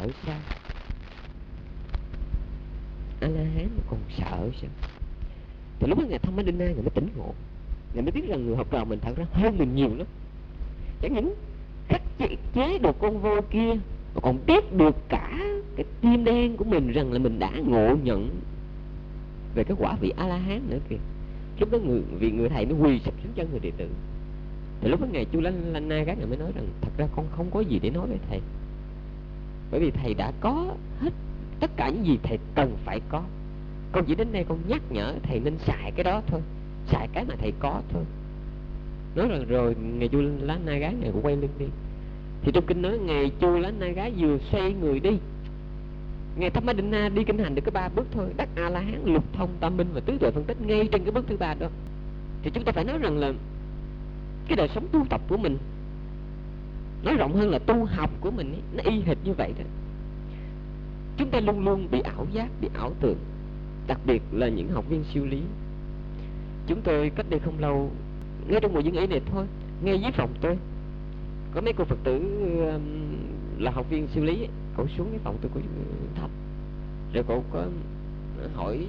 sợ sao? A-la-hán mà còn sợ sao? Thì lúc đó Ngài Tham Má Đinh Na Ngài mới tỉnh ngộ. Ngài mới biết rằng người học trò mình thật ra hơn mình nhiều lắm. Chẳng những khắc chế được con voi kia mà còn biết được cả cái tim đen của mình rằng là mình đã ngộ nhận về cái quả vị A-la-hán nữa kìa. Lúc đó người thầy nó quỳ sụp xuống chân người đệ tử. Thì lúc đó Ngài Chu Lanh Na Gác Ngài mới nói rằng thật ra con không có gì để nói với thầy, bởi vì thầy đã có hết tất cả những gì thầy cần phải có. Con chỉ đến đây con nhắc nhở thầy nên xài cái đó thôi, xài cái mà thầy có thôi. Nói rằng rồi Ngài Chu Lanh Na Gác Ngài cũng quay lưng đi. Thì trong kinh nói Ngài Chu Lanh Na Gác vừa xoay người đi, Ngài Tham Má Đinh Na đi kinh hành được cái 3 bước thôi, đắc A-la-hán lục thông tam minh và tứ tuệ phân tích ngay trên cái bước thứ 3 đó. Thì chúng ta phải nói rằng là cái đời sống tu tập của mình, nói rộng hơn là tu học của mình ấy, nó y hệt như vậy đó. Chúng ta luôn luôn bị ảo giác, bị ảo tưởng, đặc biệt là những học viên siêu lý. Chúng tôi cách đây không lâu, ngay trong mùa dưỡng ấy này thôi, ngay dưới phòng tôi có mấy cô Phật tử là học viên siêu lý ấy. Cậu xuống cái phòng tôi của thấp, rồi cậu có hỏi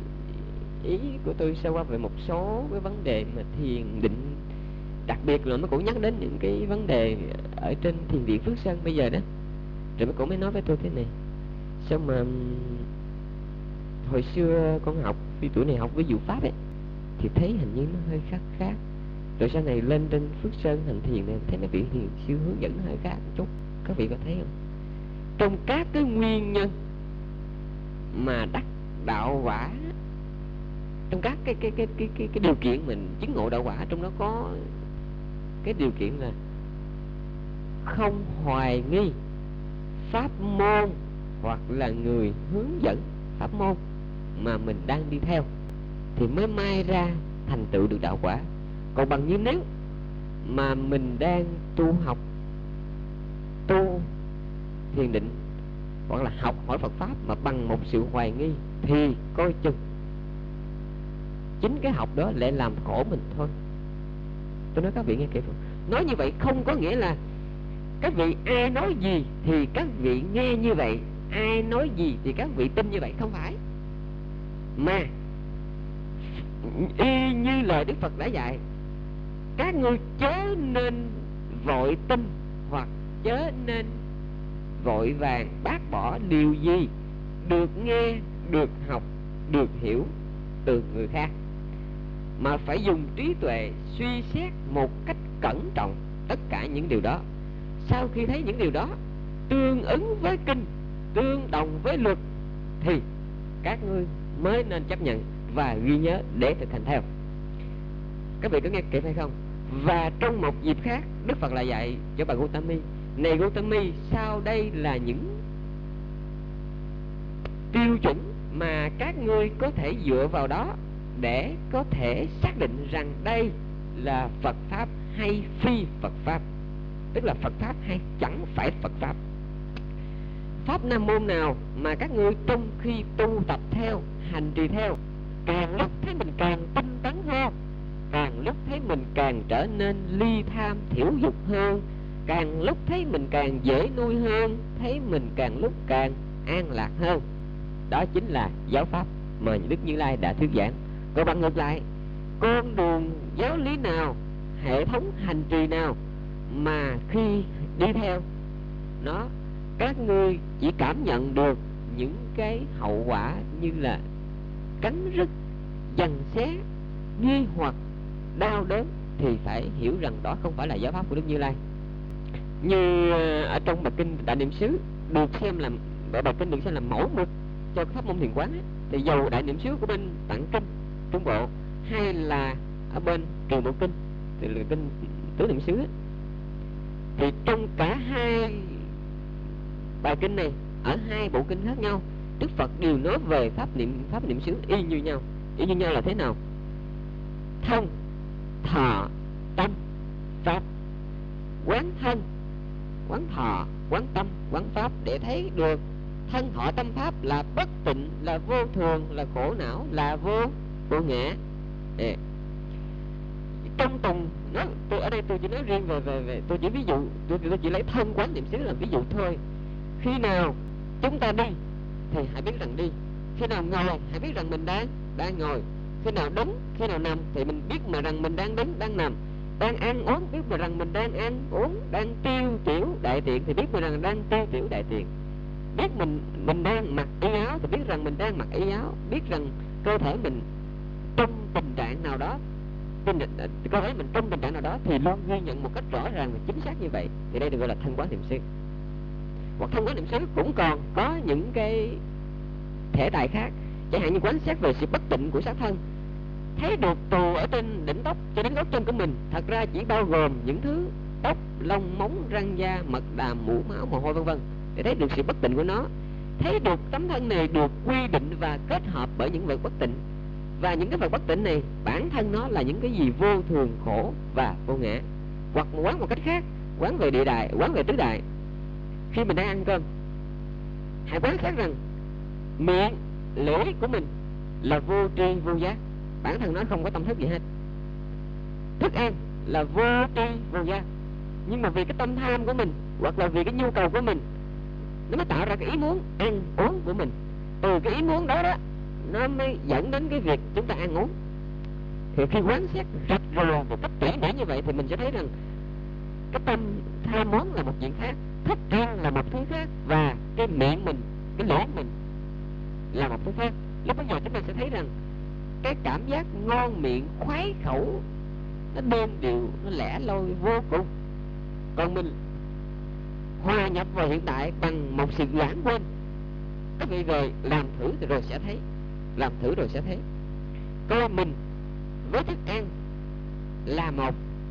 ý của tôi sơ qua về một số cái vấn đề mà thiền định, đặc biệt là mấy cổ nhắc đến những cái vấn đề ở trên thiền viện Phước Sơn bây giờ đó. Rồi mấy cổ mới nói với tôi thế này: sao mà hồi xưa con học khi tuổi này học với Diệu Pháp ấy thì thấy hình như nó hơi khác, rồi sau này lên trên Phước Sơn hành thiền này thấy mấy vị thiền siêu hướng dẫn hơi khác một chút. Các vị có thấy không? Trong các cái nguyên nhân mà đắc đạo quả, trong các cái điều kiện mình chứng ngộ đạo quả, trong đó có cái điều kiện là không hoài nghi pháp môn hoặc là người hướng dẫn pháp môn mà mình đang đi theo, thì mới mai ra thành tựu được đạo quả. Còn bằng như nếu mà mình đang tu học, tu thiền định hoặc là học hỏi Phật Pháp mà bằng một sự hoài nghi, thì coi chừng chính cái học đó lại làm khổ mình thôi. Tôi nói các vị nghe kỹ không? Nói như vậy không có nghĩa là các vị ai nói gì thì các vị nghe như vậy, ai nói gì thì các vị tin như vậy, không phải. Mà y như lời Đức Phật đã dạy, các ngươi chớ nên vội tin hoặc chớ nên vội vàng bác bỏ điều gì được nghe, được học, được hiểu từ người khác, mà phải dùng trí tuệ suy xét một cách cẩn trọng tất cả những điều đó. Sau khi thấy những điều đó tương ứng với kinh, tương đồng với luật, thì các ngươi mới nên chấp nhận và ghi nhớ để thực hành theo. Các vị có nghe kịp hay không? Và trong một dịp khác, Đức Phật lại dạy cho bà Gautami: này Gautami, sau đây là những tiêu chuẩn mà các ngươi có thể dựa vào đó để có thể xác định rằng đây là Phật Pháp hay phi Phật Pháp, tức là Phật Pháp hay chẳng phải Phật Pháp. Pháp Nam môn nào mà các ngươi trong khi tu tập theo, hành trì theo, càng lúc thấy mình càng tinh tấn hơn, càng lúc thấy mình càng trở nên ly tham thiểu dục hơn, càng lúc thấy mình càng dễ nuôi hơn, thấy mình càng lúc càng an lạc hơn, đó chính là giáo pháp mà Đức Như Lai đã thuyết giảng. Còn bằng ngược lại, con đường giáo lý nào, hệ thống hành trì nào mà khi đi theo nó, các ngươi chỉ cảm nhận được những cái hậu quả như là cắn rứt, giằng xé, nghi hoặc, đau đớn, thì phải hiểu rằng đó không phải là giáo pháp của Đức Như Lai. Như ở trong bài kinh Đại Niệm xứ được xem làm, bài kinh được xem làm mẫu mực cho cái pháp môn thiền quán ấy, thì dầu Đại Niệm xứ của bên Tạng Kinh Trung Bộ hay là ở bên Trường Bộ Kinh, thì là kinh Tứ Niệm xứ ấy, thì trong cả hai bài kinh này, ở hai bộ kinh khác nhau, Đức Phật đều nói về pháp niệm xứ y như nhau. Y như nhau là thế nào? Thân, thọ, tâm, pháp. Quán thân, quán thọ, quán tâm, quán pháp, để thấy được thân thọ tâm pháp là bất tịnh, là vô thường, là khổ não, là vô ngã. Trong tùng nó, tôi ở đây tôi chỉ nói riêng về tôi chỉ ví dụ, tôi chỉ lấy thân quán niệm xứ làm ví dụ thôi. Khi nào chúng ta đi thì hãy biết rằng đi. Khi nào ngồi hãy biết rằng mình đang ngồi. Khi nào đứng, khi nào nằm thì mình biết mà rằng mình đang đứng, đang nằm. Đang ăn uống biết mà rằng mình đang ăn uống. Đang tiêu tiểu đại tiện thì biết mà rằng đang tiêu tiểu đại tiện. Biết mình đang mặc y áo thì biết rằng mình đang mặc y áo. Biết rằng cơ thể mình trong tình trạng nào đó, cơ thể mình trong tình trạng nào đó thì luôn ghi nhận một cách rõ ràng và chính xác như vậy. Thì đây được gọi là thân quán niệm xứ. Hoặc thân quán niệm xứ cũng còn có những cái thể tại khác, chẳng hạn như quán xét về sự bất tịnh của xác thân. Thấy được từ ở trên đỉnh tóc cho đến gốc chân của mình thật ra chỉ bao gồm những thứ tóc, lông, móng, răng da, mật đàm, mũ máu, mồ hôi vân vân, để thấy được sự bất tịnh của nó. Thấy được tấm thân này được quy định và kết hợp bởi những vật bất tịnh, và những cái vật bất tịnh này bản thân nó là những cái gì vô thường, khổ và vô ngã. Hoặc quán một cách khác, quán về địa đại, quán về tứ đại. Khi mình đang ăn cơm, hãy quán xét rằng miệng, lưỡi của mình là vô tri vô giác, bản thân nó không có tâm thức gì hết. Thức ăn là vô tri vô giác, nhưng mà vì cái tâm tham của mình hoặc là vì cái nhu cầu của mình, nó mới tạo ra cái ý muốn ăn uống của mình. Từ cái ý muốn đó đó, nó mới dẫn đến cái việc chúng ta ăn uống. Thì khi quán xét rạch ròi một cách tỉ mỉ như vậy thì mình sẽ thấy rằng cái tâm tham muốn là một chuyện khác, thích ăn là một thứ khác, và cái miệng mình, cái lưỡi mình là một thứ khác. Lúc bây giờ chúng ta sẽ thấy rằng cái cảm giác ngon miệng, khoái khẩu, nó đơn điệu, nó lẻ loi vô cùng. Còn mình hòa nhập vào hiện tại bằng một sự lãng quên. Các vị về làm thử thì rồi sẽ thấy, làm thử rồi sẽ thấy. Coi mình với thức ăn là một,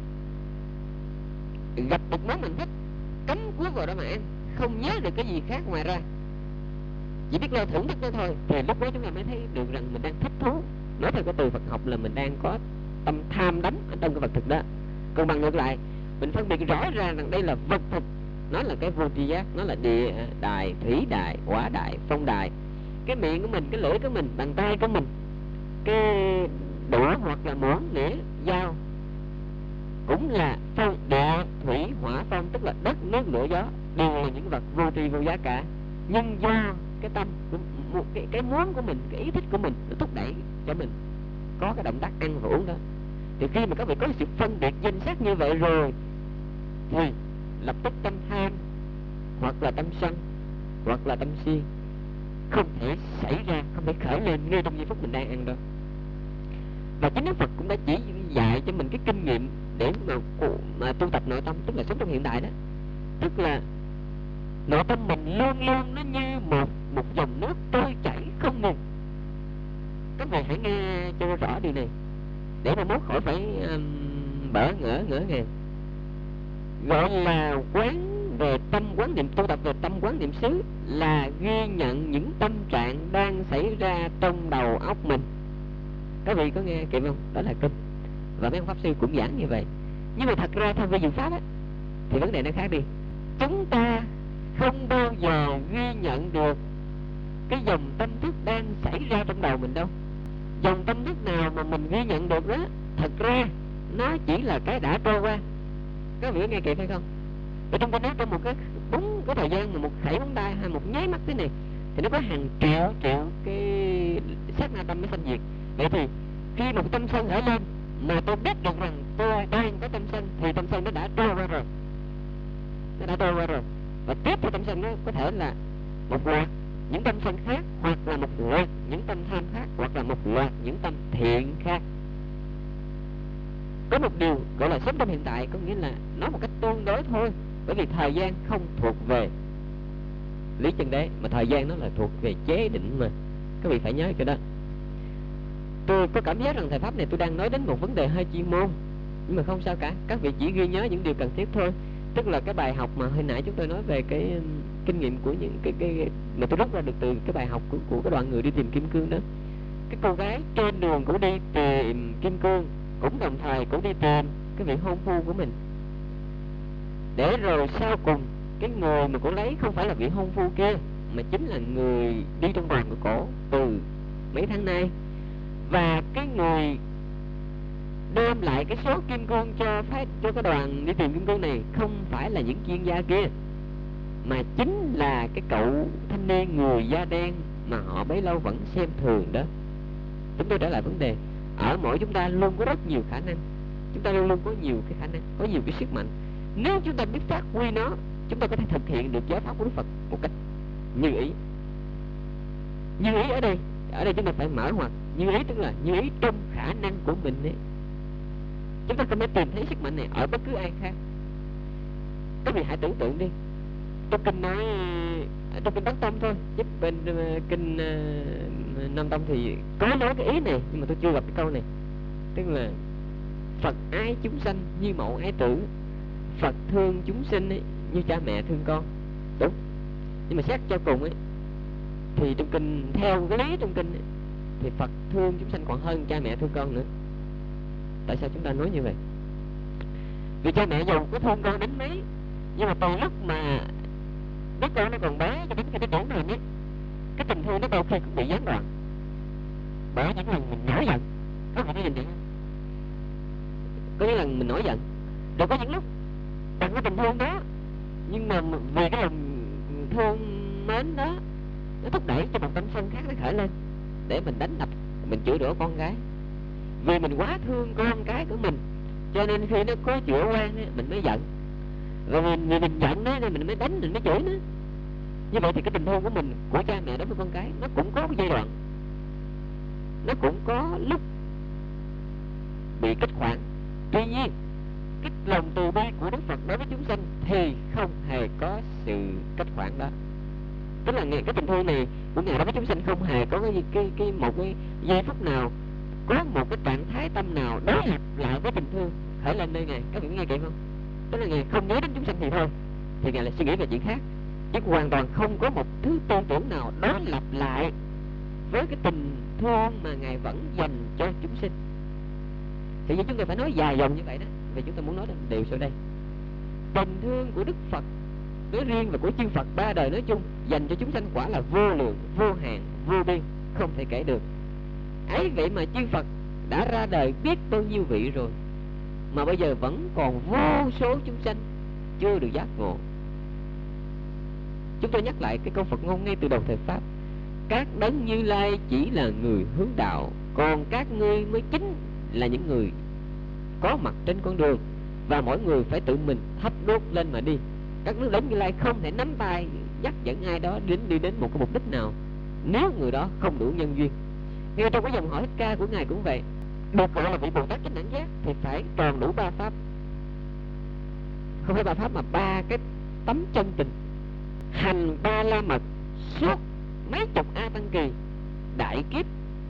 gặp một món mình thích, cắm cúi vào đó mà ăn, không nhớ được cái gì khác ngoài ra, chỉ biết lo thưởng thức đó thôi, thì lúc đó chúng ta mới thấy được rằng mình đang thích thú. Nói theo cái từ Phật học là mình đang có tâm tham đắm ở trong cái vật thực đó. Còn bằng ngược lại, mình phân biệt rõ ràng rằng đây là vật thực, nó là cái vô tri giác, nó là địa đại, thủy đại, hỏa đại, phong đại. Cái miệng của mình, cái lưỡi của mình, bàn tay của mình, cái đũa hoặc là muỗng, nĩa, dao cũng là phong, địa, thủy, hỏa, phong, tức là đất, nước, lửa, gió, đều là những vật vô tri vô giác cả. Nhưng do cái tâm, cái muốn của mình, cái ý thích của mình, nó thúc đẩy cho mình có cái động tác ăn và uống đó. Thì khi mà các vị có sự phân biệt danh sắc như vậy rồi, thì lập tức tâm tham hoặc là tâm sân hoặc là tâm si không thể xảy ra, không thể khởi lên ngay trong giây phút mình đang ăn đâu. Và chính Đức Phật cũng đã chỉ dạy cho mình cái kinh nghiệm để mà tu tập nội tâm, tức là sống trong hiện tại đó. Tức là nội tâm mình luôn luôn nó như một dòng nước trôi chảy không ngừng. Các vị hãy nghe cho rõ điều này để mà mốt khỏi phải bỡ ngỡ ngàng. Gọi là quán về tâm quán niệm, tu tập về tâm quán niệm xứ là ghi nhận những tâm trạng đang xảy ra trong đầu óc mình. Các vị có nghe kịp không? Đó là kinh, và mấy ông pháp sư cũng giảng như vậy. Nhưng mà thật ra theo về diệu pháp á, thì vấn đề nó khác đi. Chúng ta không bao giờ ghi nhận được cái dòng tâm thức đang xảy ra trong đầu mình đâu. Dòng tâm thức nào mà mình ghi nhận được đó, thật ra nó chỉ là cái đã trôi qua. Các vị có nghe kịp hay không? Ở trong cái trong một cái búng cái thời gian mà một khẩy bóng tay hay một nháy mắt thế này thì nó có hàng triệu cái sát na tâm mới sanh diệt. Vậy thì khi một tâm sân khởi lên mà tôi biết được rằng tôi đang có tâm sân thì tâm sân nó đã trôi qua rồi, nó đã trôi qua rồi. Và tiếp theo tâm sân nó có thể là một loạt những tâm sân khác, hoặc là một loạt những tâm tham khác, hoặc là một loạt những tâm thiện khác. Có một điều gọi là sống trong hiện tại, có nghĩa là nói một cách tương đối thôi, bởi vì thời gian không thuộc về lý chân đế, mà thời gian nó là thuộc về chế định mà. Các vị phải nhớ cái đó. Tôi có cảm giác rằng thầy pháp này tôi đang nói đến một vấn đề hơi chuyên môn, nhưng mà không sao cả, các vị chỉ ghi nhớ những điều cần thiết thôi. Tức là cái bài học mà hồi nãy chúng tôi nói về cái kinh nghiệm của những cái mà tôi rút ra được từ cái bài học của cái đoàn người đi tìm kim cương đó. Cái cô gái trên đường cũng đi tìm kim cương, cũng đồng thời cũng đi tìm cái vị hôn phu của mình, để rồi sau cùng cái người mà cô lấy không phải là vị hôn phu kia, mà chính là người đi trong đoàn của cổ từ mấy tháng nay. Và cái người đem lại cái số kim cương cho cái đoàn đi tìm kim cương này không phải là những chuyên gia kia, mà chính là cái cậu thanh niên người da đen mà họ bấy lâu vẫn xem thường đó. Chúng tôi trở lại vấn đề, ở mỗi chúng ta luôn có rất nhiều khả năng, chúng ta luôn luôn có nhiều cái khả năng, có nhiều cái sức mạnh. Nếu chúng ta biết phát huy nó, chúng ta có thể thực hiện được giáo pháp của Đức Phật một cách như ý. Như ý ở đây chúng ta phải mở ngoặt. Như ý tức là như ý trong khả năng của mình ấy. Chúng ta không thể tìm thấy sức mạnh này ở bất cứ ai khác. Các vị hãy tưởng tượng đi, trong kinh nói, trong kinh Bắc Tông thôi, chứ bên kinh Nam Tông thì có nói cái ý này, nhưng mà tôi chưa gặp cái câu này. Tức là Phật ái chúng sanh như mẫu ái tử, Phật thương chúng sinh ấy, như cha mẹ thương con. Đúng. Nhưng mà xét cho cùng ấy, thì trong kinh, theo cái lý trong kinh ấy, thì Phật thương chúng sanh còn hơn cha mẹ thương con nữa. Tại sao chúng ta nói như vậy? Vì cha mẹ giàu có thương con đến mấy, nhưng mà từ lúc mà đứa con nó còn bé cho đến khi nó trưởng thành ấy, cái tình thương nó đôi khi cũng bị gián đoạn bởi những lần mình nổi giận. Có phải nhìn vậy không? Có những lần mình nổi giận, rồi có những lúc bằng cái tình thương đó, nhưng mà vì cái lòng thương mến đó, nó thúc đẩy cho một tâm sân khác nó khởi lên để mình đánh đập, mình chửi rủa con gái. Vì mình quá thương con cái của mình, cho nên khi nó có chữa oan ấy, mình mới giận. Rồi vì mình giận nó nên mình mới đánh, mình mới chửi nó. Như vậy thì cái tình thương của mình, của cha mẹ đối với con cái, nó cũng có cái giai đoạn, nó cũng có lúc bị kích hoạt. Tuy nhiên cái lòng từ bi của Đức Phật đối với chúng sanh thì không hề có sự kích hoạt đó. Tức là cái tình thương này của Ngài đối với chúng sanh không hề có một cái giây phút nào, có một cái trạng thái tâm nào đối lập lại với tình thương khởi lên nơi Ngài. Các vị nghe kịp không? Tức là Ngài không nhớ đến chúng sanh thì thôi, thì Ngài lại suy nghĩ về chuyện khác, chứ hoàn toàn không có một thứ tư tưởng nào đối lập lại với cái tình thương mà Ngài vẫn dành cho chúng sinh. Thì chúng ta phải nói dài dòng như vậy đó, vì chúng ta muốn nói đến điều sau đây. Tình thương của Đức Phật nói riêng và của chư Phật ba đời nói chung dành cho chúng sanh quả là vô lượng, vô hạn, vô biên, không thể kể được. Ấy vậy mà chư Phật đã ra đời biết bao nhiêu vị rồi, mà bây giờ vẫn còn vô số chúng sanh chưa được giác ngộ. Chúng tôi nhắc lại cái câu Phật ngôn ngay từ đầu thời Pháp: các đấng Như Lai chỉ là người hướng đạo, còn các ngươi mới chính là những người có mặt trên con đường, và mỗi người phải tự mình thắp đốt lên mà đi. Các đấng Như Lai không thể nắm tay dắt dẫn ai đó đi đến một cái mục đích nào nếu người đó không đủ nhân duyên. Ngay trong cái dòng họ Thích Ca của Ngài cũng vậy, được gọi là vị Bồ Tát chánh đẳng giác thì phải tròn đủ ba pháp. Không phải ba pháp mà ba cái tấm chân tình, hành ba la mật suốt mấy chục a tăng kỳ đại kiếp.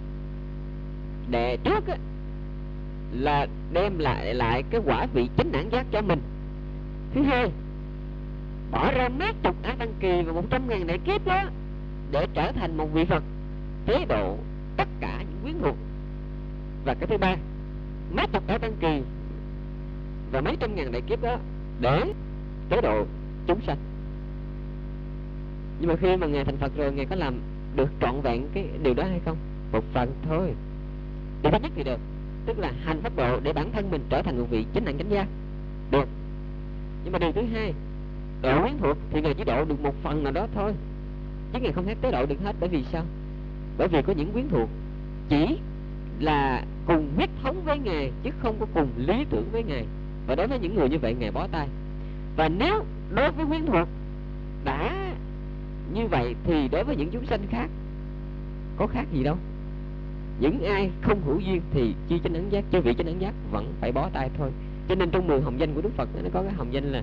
Đệ trước á, là đem lại cái quả vị chánh đẳng giác cho mình. Thứ hai, bỏ ra mấy chục a tăng kỳ và 100.000 đại kiếp đó để trở thành một vị Phật chế độ tất cả những quyến thuộc. Và cái thứ ba, mấy chục a tăng kỳ và mấy trăm ngàn đại kiếp đó để chế độ chúng sanh. Nhưng mà khi mà Ngài thành Phật rồi, Ngài có làm được trọn vẹn cái điều đó hay không? Một phần thôi. Điều thứ nhất thì được, tức là hành pháp độ để bản thân mình trở thành một vị chánh đẳng chánh giác, được. Nhưng mà điều thứ hai, độ quyến thuộc thì Ngài chỉ độ được một phần nào đó thôi, chứ Ngài không thể tế độ được hết. Bởi vì sao? Bởi vì có những quyến thuộc chỉ là cùng huyết thống với Ngài, chứ không có cùng lý tưởng với Ngài. Và đối với những người như vậy, Ngài bó tay. Và nếu đối với quyến thuộc đã như vậy thì đối với những chúng sanh khác có khác gì đâu. Những ai không hữu duyên thì chi chánh đẳng giác, chư vị chánh đẳng giác vẫn phải bó tay thôi. Cho nên trong 10 hồng danh của Đức Phật nó có cái hồng danh là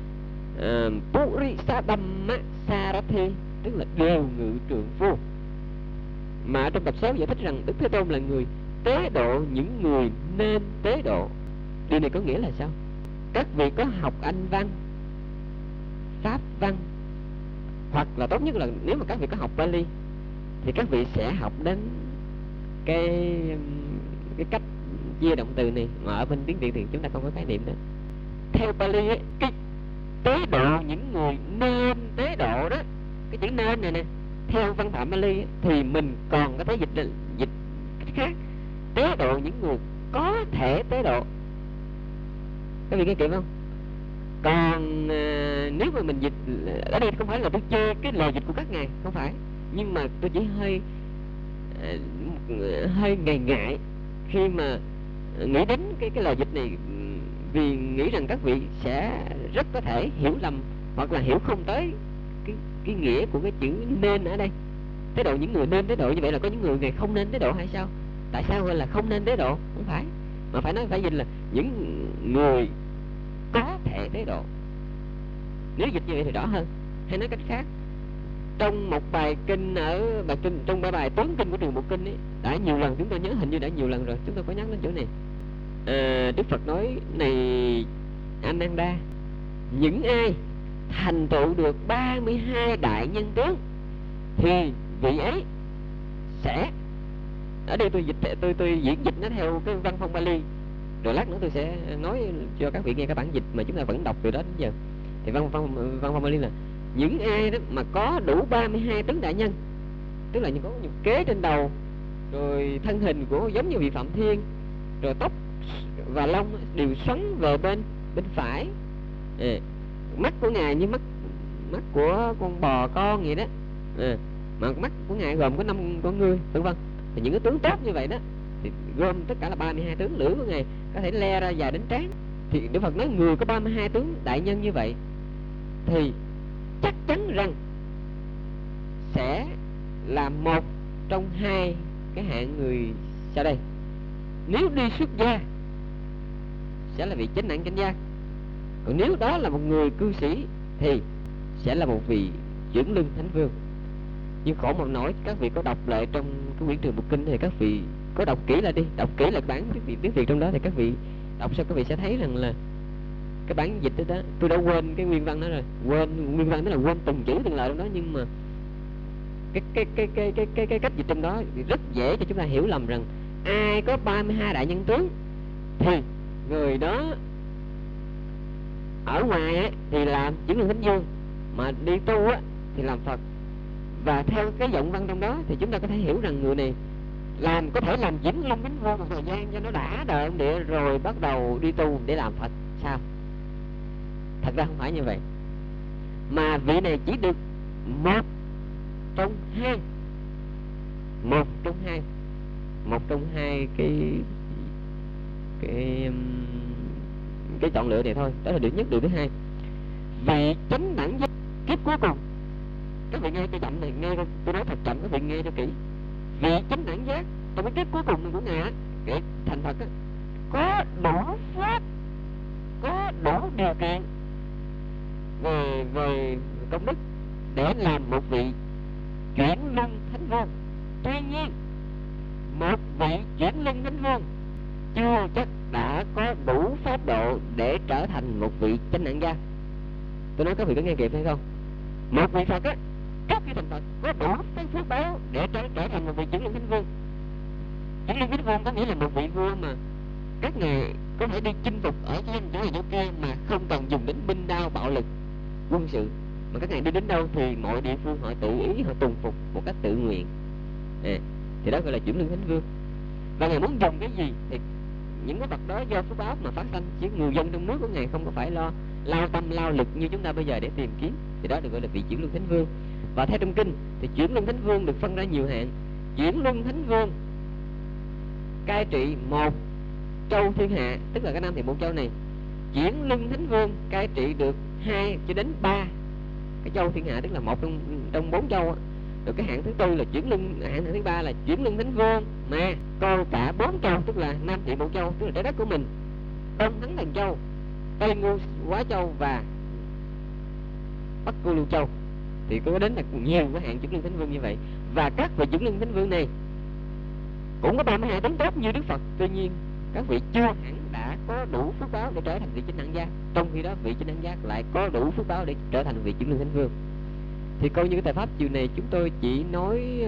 Purisadhamma Sarathi, tức là đều ngự trường phu. Mà ở trong tập 6 giải thích rằng Đức Thế Tôn là người tế độ những người nên tế độ. Điều này có nghĩa là sao? Các vị có học Anh văn, Pháp văn, hoặc là tốt nhất là nếu mà các vị có học Pali thì các vị sẽ học đến cái cách chia động từ này, mà ở bên tiếng Việt thì chúng ta không có khái niệm đó. Theo Pali ấy, cái tế độ những người nên tế độ đó, cái chữ nên này nè, theo văn phạm Pali ấy, thì mình còn có thể dịch cách khác: tế độ những người có thể tế độ. Các vị nghe kịp không? Còn nếu mà mình dịch ở đây không phải là tôi chê cái lời dịch của các ngài, không phải, nhưng mà tôi chỉ hơi ngại khi mà nghĩ đến cái lời dịch này, vì nghĩ rằng các vị sẽ rất có thể hiểu lầm hoặc là hiểu không tới cái nghĩa của cái chữ nên ở đây. Tế độ những người nên tế độ, như vậy là có những người không nên tế độ hay sao? Tại sao gọi là không nên tế độ? Không phải, mà phải nói, phải dịch là những người có thể tế độ. Nếu dịch như vậy thì rõ hơn. Hay nói cách khác, trong một bài kinh trong bài tướng kinh của Trường Bộ Kinh ấy, đã nhiều lần, chúng tôi nhớ hình như đã nhiều lần rồi, chúng tôi có nhắc đến chỗ này. Đức Phật nói này Ananda, những ai thành tựu được 32 đại nhân tướng thì vị ấy sẽ, ở đây tôi diễn dịch nó theo cái văn phong Pali, rồi lát nữa tôi sẽ nói cho các vị nghe các bản dịch mà chúng ta vẫn đọc từ đó đến giờ. Thì văn phong Pali là những ai đó mà có đủ 32 tướng đại nhân, tức là có những kế trên đầu, rồi thân hình của giống như vị Phạm Thiên, rồi tóc và lông đều xoắn về bên phải, mắt của ngài như mắt của con bò con vậy đó, mà mắt của ngài gồm có 5 con ngươi, vân vân. Thì những cái tướng tốt như vậy đó thì gồm tất cả là 32 tướng. Lưỡi của ngài có thể le ra dài đến trán. Thì Đức Phật nói người có 32 tướng đại nhân như vậy thì chắc chắn rằng sẽ là một trong hai cái hạng người sau đây. Nếu đi xuất gia sẽ là vị chánh đẳng chánh giác, còn nếu đó là một người cư sĩ thì sẽ là một vị chuyển lưng thánh vương. Nhưng khổ một nỗi, các vị có đọc lại trong cái quyển Trường Bộ Kinh thì các vị có đọc kỹ lại đi, đọc kỹ lại bản tiếng Việt trong đó thì các vị đọc xong các vị sẽ thấy rằng là cái bản dịch đó, tôi đã quên cái nguyên văn đó rồi, quên nguyên văn, tức là quên từng chữ từng lời trong đó, nhưng mà cái cách dịch trong đó rất dễ cho chúng ta hiểu lầm rằng ai có 32 đại nhân tướng thì người đó ở ngoài á, thì làm chuyển lưng thánh vương, mà đi tu á, thì làm Phật. Và theo cái giọng văn trong đó thì chúng ta có thể hiểu rằng người này có thể làm chuyển lưng thánh vương một thời gian cho nó đã đời ông địa, rồi bắt đầu đi tu để làm Phật sao? Thật ra không phải như vậy, mà vị này chỉ được một trong hai cái chọn lựa này thôi. Đó là điều nhất. Điều thứ hai, vị chánh đẳng giác kiếp cuối cùng. Các vị nghe tôi chậm này, nghe tôi nói thật chậm, các vị nghe cho kỹ. Vị chánh đẳng giác trong cái kiếp cuối cùng của ngài để thành Phật á, có đủ pháp, có đủ điều kiện về công đức để làm một vị chuyển luân thánh vương. Tuy nhiên một vị chuyển luân thánh vương chưa chắc đã có đủ pháp độ để trở thành một vị chánh đẳng giác. Tôi nói các vị có nghe kịp hay không? Một vị Phật á, trước khi thành Phật có đủ cái phước báo để trở thành một vị chuyển luân thánh vương. Chuyển luân thánh vương có nghĩa là một vị vua mà các ngài có thể đi chinh phục ở trên chỗ này chỗ kia mà không cần dùng đến binh đao bạo lực quân sự, mà các ngài đi đến đâu thì mọi địa phương họ tự ý, họ tùng phục một cách tự nguyện. Thì đó gọi là chuyển luân thánh vương. Và ngài muốn dùng cái gì thì những cái vật đó do phước báo mà phát sanh, chứ người dân trong nước của ngài không có phải lao tâm lao lực như chúng ta bây giờ để tìm kiếm. Thì đó được gọi là vị chuyển luân thánh vương. Và theo trong kinh thì chuyển luân thánh vương được phân ra nhiều hạng. Chuyển luân thánh vương cai trị một châu thiên hạ, tức là cái Nam Thiện Bộ Châu này. Chuyển luân thánh vương cai trị được 2 cho đến 3 cái châu thiên hạ, tức là một trong 4 châu. Rồi cái hạng thứ tư là chuyển luân, hạng thứ ba là chuyển luân thánh vương mà coi cả 4 châu, tức là Nam Thiện Bộ Châu, tức là trái đất của mình, Đông Thắng Thần Châu, Tây Ngô Quá Châu và Bắc Cô Lưu Châu. Thì có đến là nhiều cái hạng chuyển luân thánh vương như vậy. Và các vị chuyển luân thánh vương này cũng có 32 tấn tốt như Đức Phật. Tuy nhiên các vị chưa hẳn đã có đủ phước báo để trở thành vị chánh đẳng giác, trong khi đó vị chánh đẳng giác lại có đủ phước báo để trở thành vị chuyển luân thánh vương. Thì coi như cái tài pháp chiều này chúng tôi chỉ nói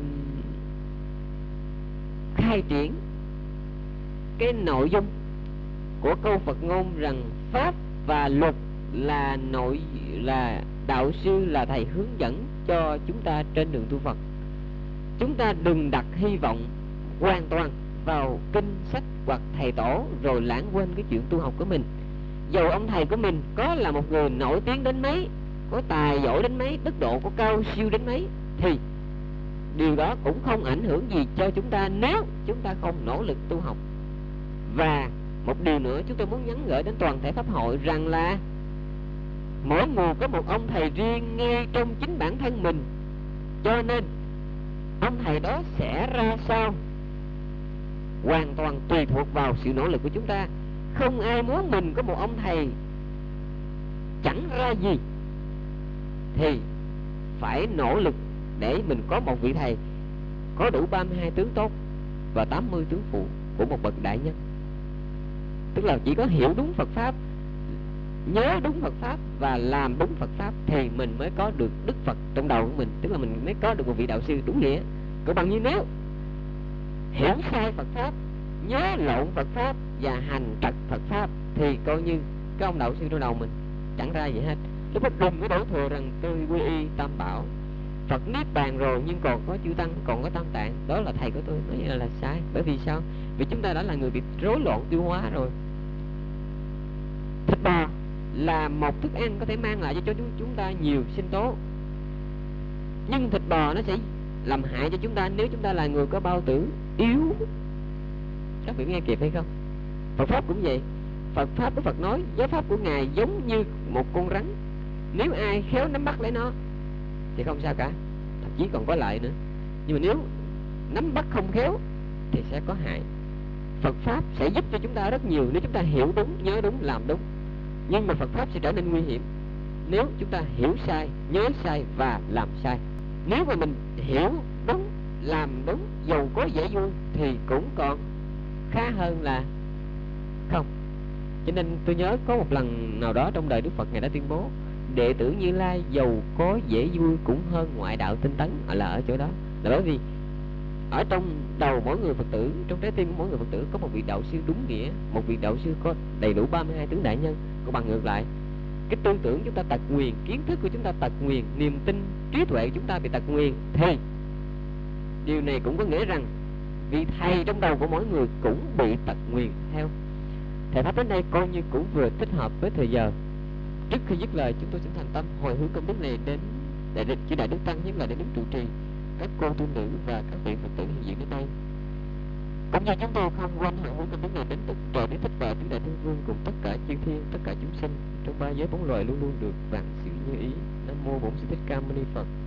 khai triển cái nội dung của câu Phật ngôn rằng pháp và luật là đạo sư, là thầy hướng dẫn cho chúng ta trên đường tu Phật. Chúng ta đừng đặt hy vọng hoàn toàn vào kinh sách hoặc thầy tổ rồi lãng quên cái chuyện tu học của mình. dầu ông thầy của mình có là một người nổi tiếng đến mấy, có tài giỏi đến mấy, đức độ có cao siêu đến mấy, thì điều đó cũng không ảnh hưởng gì cho chúng ta nếu chúng ta không nỗ lực tu học. Và một điều nữa chúng tôi muốn nhắn gửi đến toàn thể pháp hội rằng là mỗi người có một ông thầy riêng ngay trong chính bản thân mình, cho nên ông thầy đó sẽ ra sao hoàn toàn tùy thuộc vào sự nỗ lực của chúng ta. Không ai muốn mình có một ông thầy chẳng ra gì, thì phải nỗ lực để mình có một vị thầy có đủ 32 tướng tốt và 80 tướng phụ của một bậc đại nhân. Tức là chỉ có hiểu đúng Phật Pháp, nhớ đúng Phật Pháp và làm đúng Phật Pháp thì mình mới có được Đức Phật trong đầu của mình. Tức là mình mới có được một vị đạo sư đúng nghĩa. Còn bằng như nếu hiểu sai Phật Pháp, nhớ lộn Phật Pháp và hành trật Phật Pháp thì coi như cái ông đạo sư trong đầu mình chẳng ra gì hết. Lúc đó đừng có đổ thừa rằng tôi quy y Tam Bảo, Phật niết bàn rồi nhưng còn có chư tăng, còn có Tam Tạng, đó là thầy của tôi, nói là sai. Bởi vì sao? Vì chúng ta đã là người bị rối loạn tiêu hóa rồi. Thịt bò là một thức ăn có thể mang lại cho chúng ta nhiều sinh tố, nhưng thịt bò nó sẽ làm hại cho chúng ta nếu chúng ta là người có bao tử yếu. Các vị nghe kịp hay không? Phật Pháp cũng vậy. Phật Pháp của Phật nói giáo pháp của Ngài giống như một con rắn, nếu ai khéo nắm bắt lấy nó thì không sao cả, thậm chí còn có lợi nữa. Nhưng mà nếu nắm bắt không khéo thì sẽ có hại. Phật Pháp sẽ giúp cho chúng ta rất nhiều nếu chúng ta hiểu đúng, nhớ đúng, làm đúng. Nhưng mà Phật Pháp sẽ trở nên nguy hiểm nếu chúng ta hiểu sai, nhớ sai và làm sai. Nếu mà mình hiểu đúng, làm đúng, dầu có dễ vui thì cũng còn khá hơn là không. Cho nên tôi nhớ có một lần nào đó trong đời Đức Phật Ngài đã tuyên bố đệ tử Như Lai dầu có dễ vui cũng hơn ngoại đạo tinh tấn, là ở chỗ đó. Là bởi vì ở trong đầu mỗi người Phật tử, trong trái tim của mỗi người Phật tử có một vị đạo sư đúng nghĩa, một vị đạo sư có đầy đủ 32 tướng đại nhân. Còn bằng ngược lại, cái tư tưởng chúng ta tật nguyền, kiến thức của chúng ta tật nguyền, niềm tin, trí tuệ của chúng ta bị tật nguyền, thì điều này cũng có nghĩa rằng vị thầy trong đầu của mỗi người cũng bị tật nguyền theo. Thầy Pháp đến đây coi như cũng vừa thích hợp với thời giờ. Trước khi dứt lời, chúng tôi xin thành tâm hồi hướng công đức này đến chư Đại Đức Tăng, nhất là đến Đức trụ trì, các cô tu nữ và các vị Phật tử hiện diện đến đây. Cũng như chúng tôi không quên hồi hướng công đức này đến Đức Trời Đức Thích và Tứ Đại Thiên Vương cùng tất cả chư thiên, tất cả chúng sinh trong ba giới bốn loài luôn luôn được vạn sự như ý. Nam mô Bổn Sư Thích Ca Mâu Ni Phật.